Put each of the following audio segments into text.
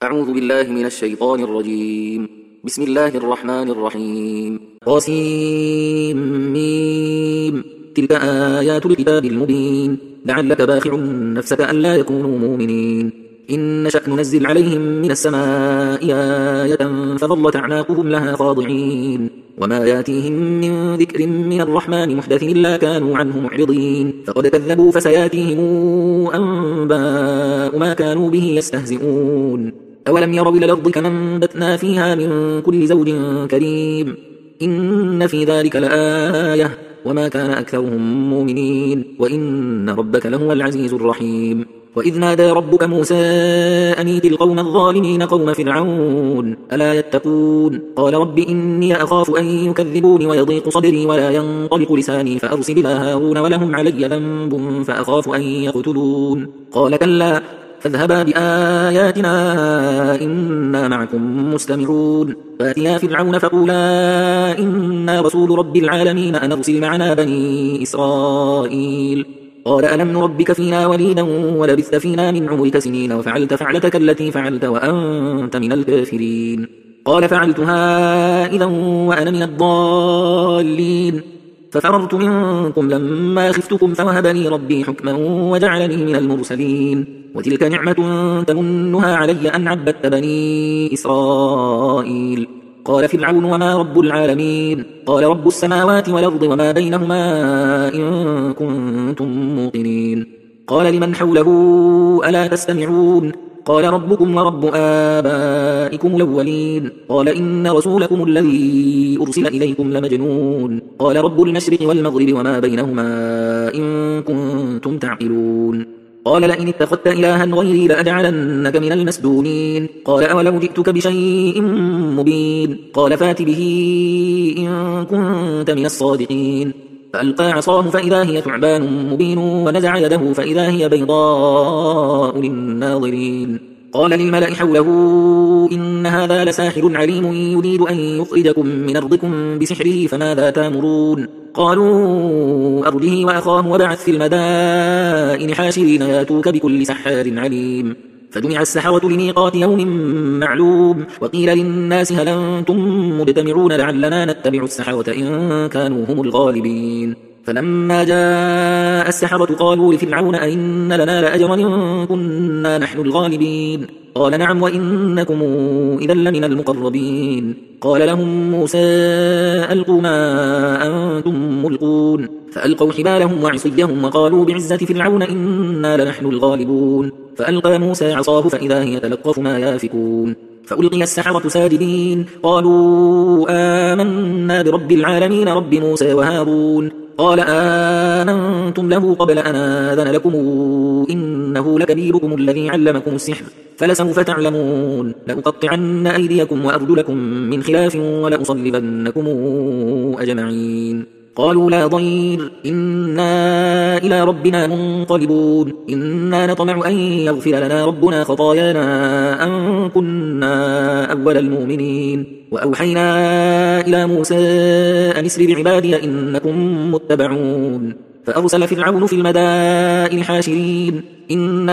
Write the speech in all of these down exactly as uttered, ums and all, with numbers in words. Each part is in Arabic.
أعوذ بالله من الشيطان الرجيم. بسم الله الرحمن الرحيم. قاسم ميم. تلك آيات الكتاب المبين. لعلك باخع نفسك ألا يكونوا مؤمنين. إن نشأ ننزل عليهم من السماء آية فظلت أعناقهم لها خاضعين وما ياتيهم من ذكر من الرحمن محدث إلا كانوا عنه معرضين فقد كذبوا فسياتيهم أنباء ما كانوا به يستهزئون. أولم يروا إلى الأرض كما أنبتنا فيها من كل زوج كريم إن في ذلك لآية وما كان أكثرهم مؤمنين وإن ربك لهو العزيز الرحيم. وإذ نادى ربك موسى أن ائت القوم الظالمين قوم فرعون ألا يتقون قال رب إني أخاف أن يكذبون ويضيق صدري ولا ينطلق لساني فأرسل إلى هارون ولهم علي ذنب فأخاف أن يقتلون قال كلا فاذهبا بآياتنا إنا معكم مستمعون فاتيا فرعون فقولا إنا رسول رب العالمين أن أرسل معنا بني إسرائيل قال ألم نربك فينا وليدا ولبثت فينا من عمرك سنين وفعلت فعلتك التي فعلت وأنت من الكافرين قال فعلتها إذا وأنا من الضالين ففررت منكم لما خفتكم فوهب لي ربي حكما وجعلني من المرسلين وتلك نعمة تمنها علي أن عبدت بني إسرائيل قال فرعون وما رب العالمين قال رب السماوات والأرض وما بينهما إن كنتم موقنين قال لمن حوله ألا تستمعون قال ربكم ورب آبائكم الأولين قال إن رسولكم الذي أرسل إليكم لمجنون قال رب المشرق والمغرب وما بينهما إن كنتم تعقلون قال لئن اتخذت إلها غيري لأجعلنك من المسجونين قال أولو جئتك بشيء مبين قال فات به إن كنت من الصادقين فألقى عصاه فإذا هي ثعبان مبين ونزع يده فإذا هي بيضاء للناظرين قال للملأ حوله إن هذا لساحر عليم يريد أن يخرجكم من أرضكم بسحره فماذا تأمرون قالوا أرجه وأخاه وبعث في المدائن حاشرين ياتوك بكل سحار عليم فجمع السحرة لميقات يوم معلوم وقيل للناس هل أنتم مجتمعون لعلنا نتبع السحرة إن كانوا هم الغالبين فلما جاء السحرة قالوا لفرعون أئن لنا لأجرا إن كنا نحن الغالبين قال نعم وإنكم إذا لمن المقربين قال لهم موسى ألقوا ما أنتم ملقون فألقوا حبالهم وعصيهم وقالوا بعزة فرعون إنا لنحن الغالبون فألقى موسى عصاه فإذا هي تلقف ما يافكون فألقي السحرة ساجدين قالوا آمنا برب العالمين رب موسى وهارون قال آمنتم له قبل أن آذن لكم إنه لكبيركم الذي علمكم السحر فلسوف تعلمون لأقطعن أيديكم وأرجلكم من خلاف ولأصلبنكم أجمعين قالوا لا ضير إنا إلى ربنا منقلبون إنا نطمع أن يغفر لنا ربنا خطايانا أن كنا أول المؤمنين وأوحينا إلى موسى أن اسر بعبادي إنكم متبعون فأرسل فرعون في المدائن حاشرين إن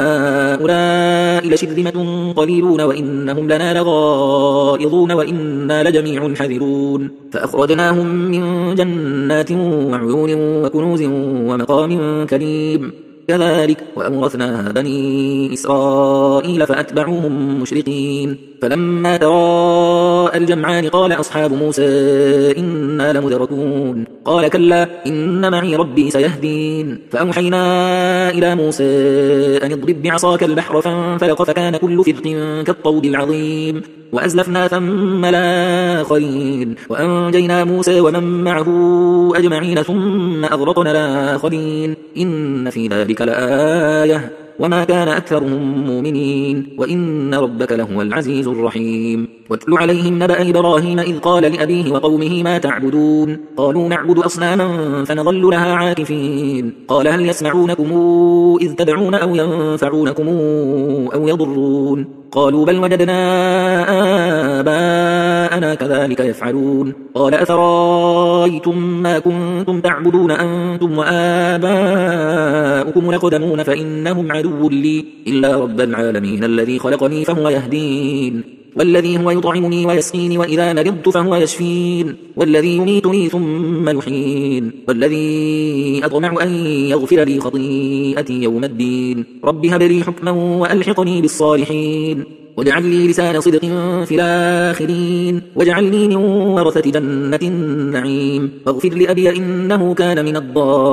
هؤلاء لشرذمة قليلون وإنهم لنا لغائظون وإنا لجميع حذرون فأخرجناهم من جنات وعيون وكنوز ومقام كريم كذلك وأورثنا بني إسرائيل فأتبعوهم مشرقين فلما تراءى الجمعان قال أصحاب موسى إنا لمدركون قال كلا إن معي ربي سيهدين فأوحينا إلى موسى أن اضرب بعصاك البحر فانفلق فكان كل فرق كالطود العظيم وأزلفنا ثم الآخرين وأنجينا موسى ومن معه أجمعين ثم أغرقنا الآخرين إن في ذلك لآية وما كان أكثرهم مؤمنين وإن ربك لهو العزيز الرحيم واتل عليهم نبأ إبراهيم إذ قال لأبيه وقومه ما تعبدون قالوا نعبد أصناما فنظل لها عاكفين قال هل يسمعونكم إذ تدعون أو ينفعونكم أو يضرون قالوا بل وجدنا آباءنا كذلك يفعلون قال أفرأيتم ما كنتم تعبدون أنتم وآباؤكم الأقدمون فإنهم عدو لي إلا رب العالمين الذي خلقني فهو يهدين والذي هو يطعمني ويسقيني وإذا مرضت فهو يشفين والذي يميتني ثم يحيين والذي أطمع أن يغفر لي خطيئتي يوم الدين رب هب لي حكما وألحقني بالصالحين واجعل لي لسان صدق في الآخرين واجعلني من ورثة جنة النعيم واغفر لأبي إنه كان من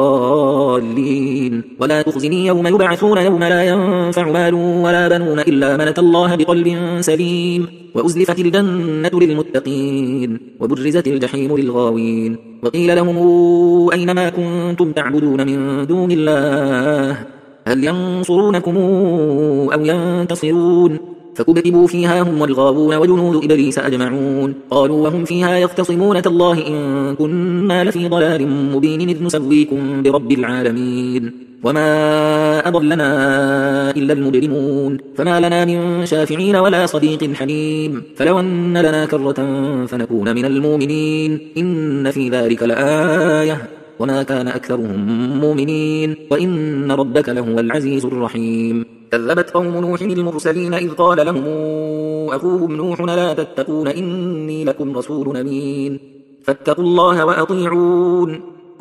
الضالين ولا تخزني يوم يبعثون يوم لا ينفع مال ولا بنون إلا من أتى الله بقلب سليم وأزلفت الجنة للمتقين وبرزت الجحيم للغاوين وقيل لهم أينما كنتم تعبدون من دون الله هل ينصرونكم أو ينتصرون فكبكبوا فيها هم والغاوون وجنود إبليس أجمعون قالوا وهم فيها يختصمون تالله إن كنا لفي ضلال مبين إذ نسويكم برب العالمين وما أضلنا إلا المجرمون فما لنا من شافعين ولا صديق حميم فلو أن لنا كرة فنكون من المؤمنين إن في ذلك لآية وما كان أكثرهم مؤمنين وإن ربك لهو العزيز الرحيم كذبت قوم نوح المرسلين إذ قال لهم أخوهم نوح لا تتقون إني لكم رسول أمين فاتقوا الله وأطيعون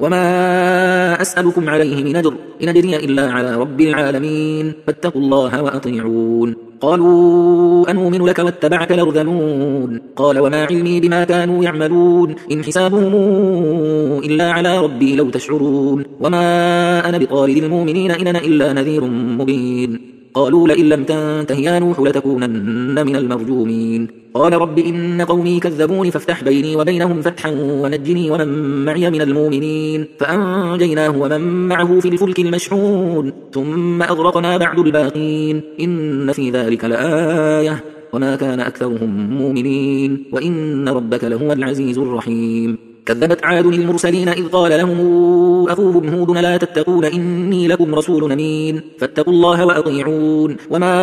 وما أسألكم عليه من أجر إن أجري إلا على رب العالمين فاتقوا الله وأطيعون قالوا أنؤمن لك واتبعك الأرذلون قال وما علمي بما كانوا يعملون إن حسابهم إلا على ربي لو تشعرون وما أنا بطارد المؤمنين إن أنا إلا نذير مبين قالوا لئن لم تنته يا نوح لتكونن من المرجومين قال رب إن قومي كذبوني فافتح بيني وبينهم فتحا ونجني ومن معي من المؤمنين فأنجيناه ومن معه في الفلك المشحون ثم أغرقنا بعد الباقين إن في ذلك لآية وما كان أكثرهم مؤمنين وإن ربك لهو العزيز الرحيم كذبت عاد المرسلين إذ قال لهم أخوهم هود لا تتقون إني لكم رسول أمين فاتقوا الله وأطيعون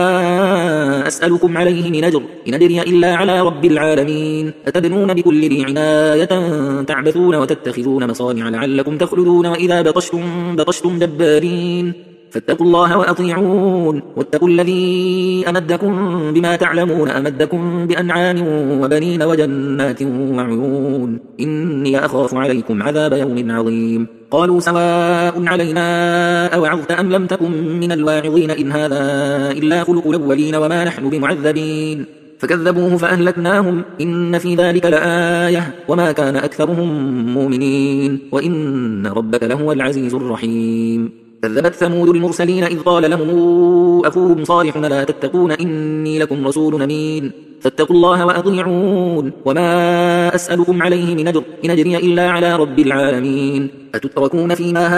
وما أسألكم عليه من أجر إن أجري إلا على رب العالمين أتبنون بكل ذي عناية تعبثون وتتخذون مصانع لعلكم تخلدون وإذا بطشتم بطشتم جبارين فاتقوا الله وأطيعون واتقوا الذي أمدكم بما تعلمون أمدكم بأنعام وبنين وجنات وعيون إني أخاف عليكم عذاب يوم عظيم قالوا سواء علينا أوعظت أم لم تكن من الواعظين إن هذا إلا خلق الأولين وما نحن بمعذبين فكذبوه فأهلكناهم إن في ذلك لآية وما كان أكثرهم مؤمنين وإن ربك لهو العزيز الرحيم كذبت ثمود المرسلين إذ قال لهم أخوهم صالح لا تتقون إني لكم رسول أمين فاتقوا الله وأطيعون وما أسألكم عليه من أجر إن أجري إلا على رب العالمين أتتركون فيما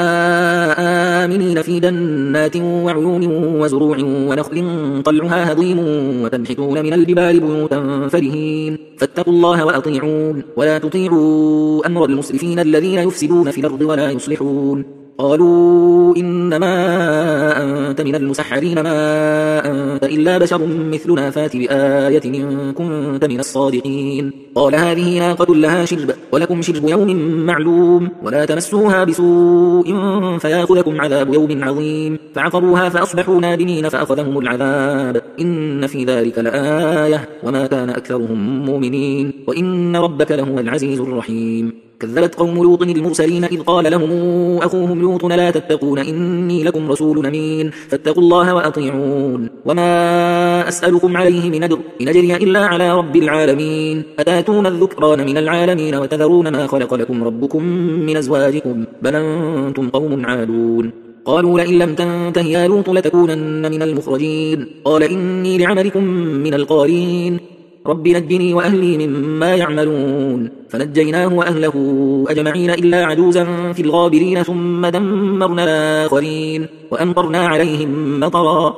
هاهنا آمنين في جنات وعيون وزروع ونخل طلعها هضيم وتنحتون من الجبال بيوتا فرهين فاتقوا الله وأطيعون ولا تطيعوا أمر المسرفين الذين يفسدون في الأرض ولا يصلحون قالوا إنما أنت من المسحرين ما أنت إلا بشر مثلنا فات بآية إن كنت من الصادقين قال هذه ناقة لها شرب ولكم شرب يوم معلوم ولا تمسوها بسوء فياخذكم عذاب يوم عظيم فعقروها فأصبحوا نادمين فأخذهم العذاب إن في ذلك لآية وما كان أكثرهم مؤمنين وإن ربك لهو العزيز الرحيم كذبت قوم لوط المرسلين إذ قال لهم أخوهم لوط لا تتقون إني لكم رسول أمين فاتقوا الله وأطيعون وما أسألكم عليه من أجر إن أجري إلا على رب العالمين أتاتون الذكران من العالمين وتذرون ما خلق لكم ربكم من أزواجكم بل أنتم قوم عادون قالوا لئن لم تنته يا لوط لتكونن من المخرجين قال إني لعملكم من القالين رب نجني وأهلي مما يعملون فنجيناه وأهله أجمعين إلا عجوزا في الغابرين ثم دمرنا الآخرين وأمطرنا عليهم مطرا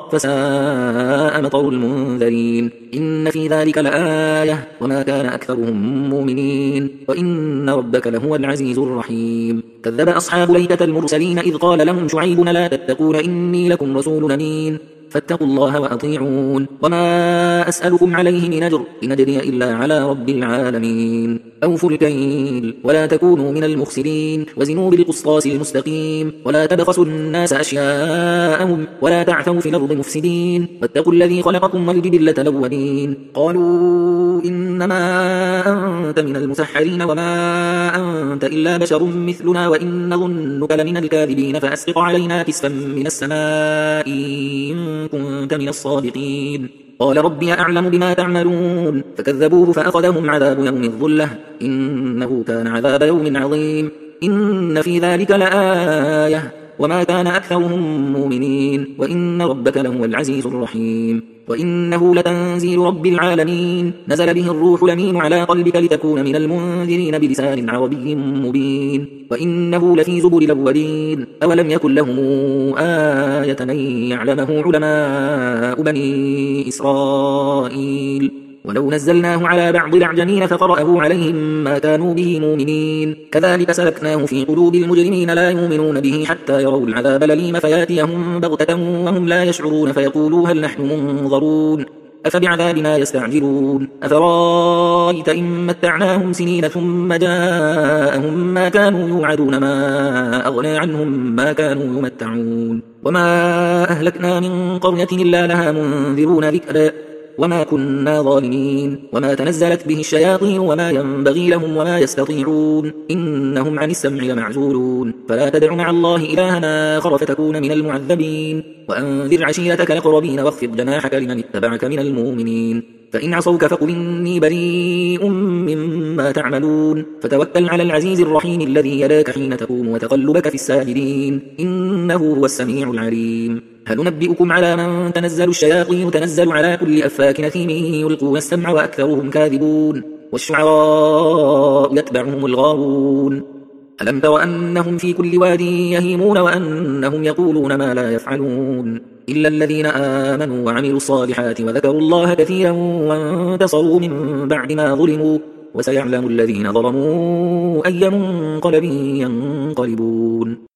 فساء مطر المنذرين إن في ذلك لآية وما كان أكثرهم مؤمنين وإن ربك لهو العزيز الرحيم كذب أصحاب ليكة المرسلين إذ قال لهم شعيب لا تتقون إني لكم رسول أمين فاتقوا الله وأطيعون وما أسألكم عليه من أجر إن أجري إلا على رب العالمين أوفوا الكيل ولا تكونوا من المخسرين وزنوا بالقسطاس المستقيم ولا تبخسوا الناس أشياءهم ولا تعثوا في الأرض مفسدين واتقوا الذي خلقكم والجبلة الأولين قالوا إنما أنت من المسحرين وما أنت إلا بشر مثلنا وإن ظنك لمن الكاذبين فأسقط علينا كسفا من السماء إن كنت من الصادقين قال ربي أعلم بما تعملون فكذبوه فأخذهم عذاب يوم الظلة إنه كان عذاب يوم عظيم إن في ذلك لآية وما كان أكثرهم مؤمنين وإن ربك لهو العزيز الرحيم وإنه لتنزيل رب العالمين نزل به الروح الأمين على قلبك لتكون من المنذرين بلسان عربي مبين وإنه لفي زبر الأولين أولم يكن لهم آية أن يعلمه علماء بني إسرائيل ولو نزلناه على بعض الأعجمين فقرأه عليهم ما كانوا به مؤمنين كذلك سلكناه في قلوب المجرمين لا يؤمنون به حتى يروا العذاب الأليم فياتيهم بغتة وهم لا يشعرون فيقولوا هل نحن منظرون أفبعذابنا يستعجلون أفرايت إن متعناهم سنين ثم جاءهم ما كانوا يوعدون ما أغنى عنهم ما كانوا يمتعون وما أهلكنا من قرية إلا لها منذرون ذكرا وما كنا ظالمين وما تنزلت به الشياطين وما ينبغي لهم وما يستطيعون إنهم عن السمع لمعزولون فلا تدع مع الله إلها آخر فتكون من المعذبين وأنذر عشيرتك الأقربين واخفض جناحك لمن اتبعك من المؤمنين فإن عصوك فقل إني بريء مما تعملون فتوكل على العزيز الرحيم الذي يراك حين تقوم وتقلبك في الساجدين إنه هو السميع العليم هل ننبئكم على من تنزل الشياطين تنزل على كل أفاك نثيم يلقون السمع وأكثرهم كاذبون والشعراء يتبعهم الغاوون ألم تر أنهم في كل واد يهيمون وأنهم يقولون ما لا يفعلون إلا الذين آمنوا وعملوا الصالحات وذكروا الله كثيرا وانتصروا من بعد ما ظلموا وسيعلم الذين ظلموا أي منقلب ينقلبون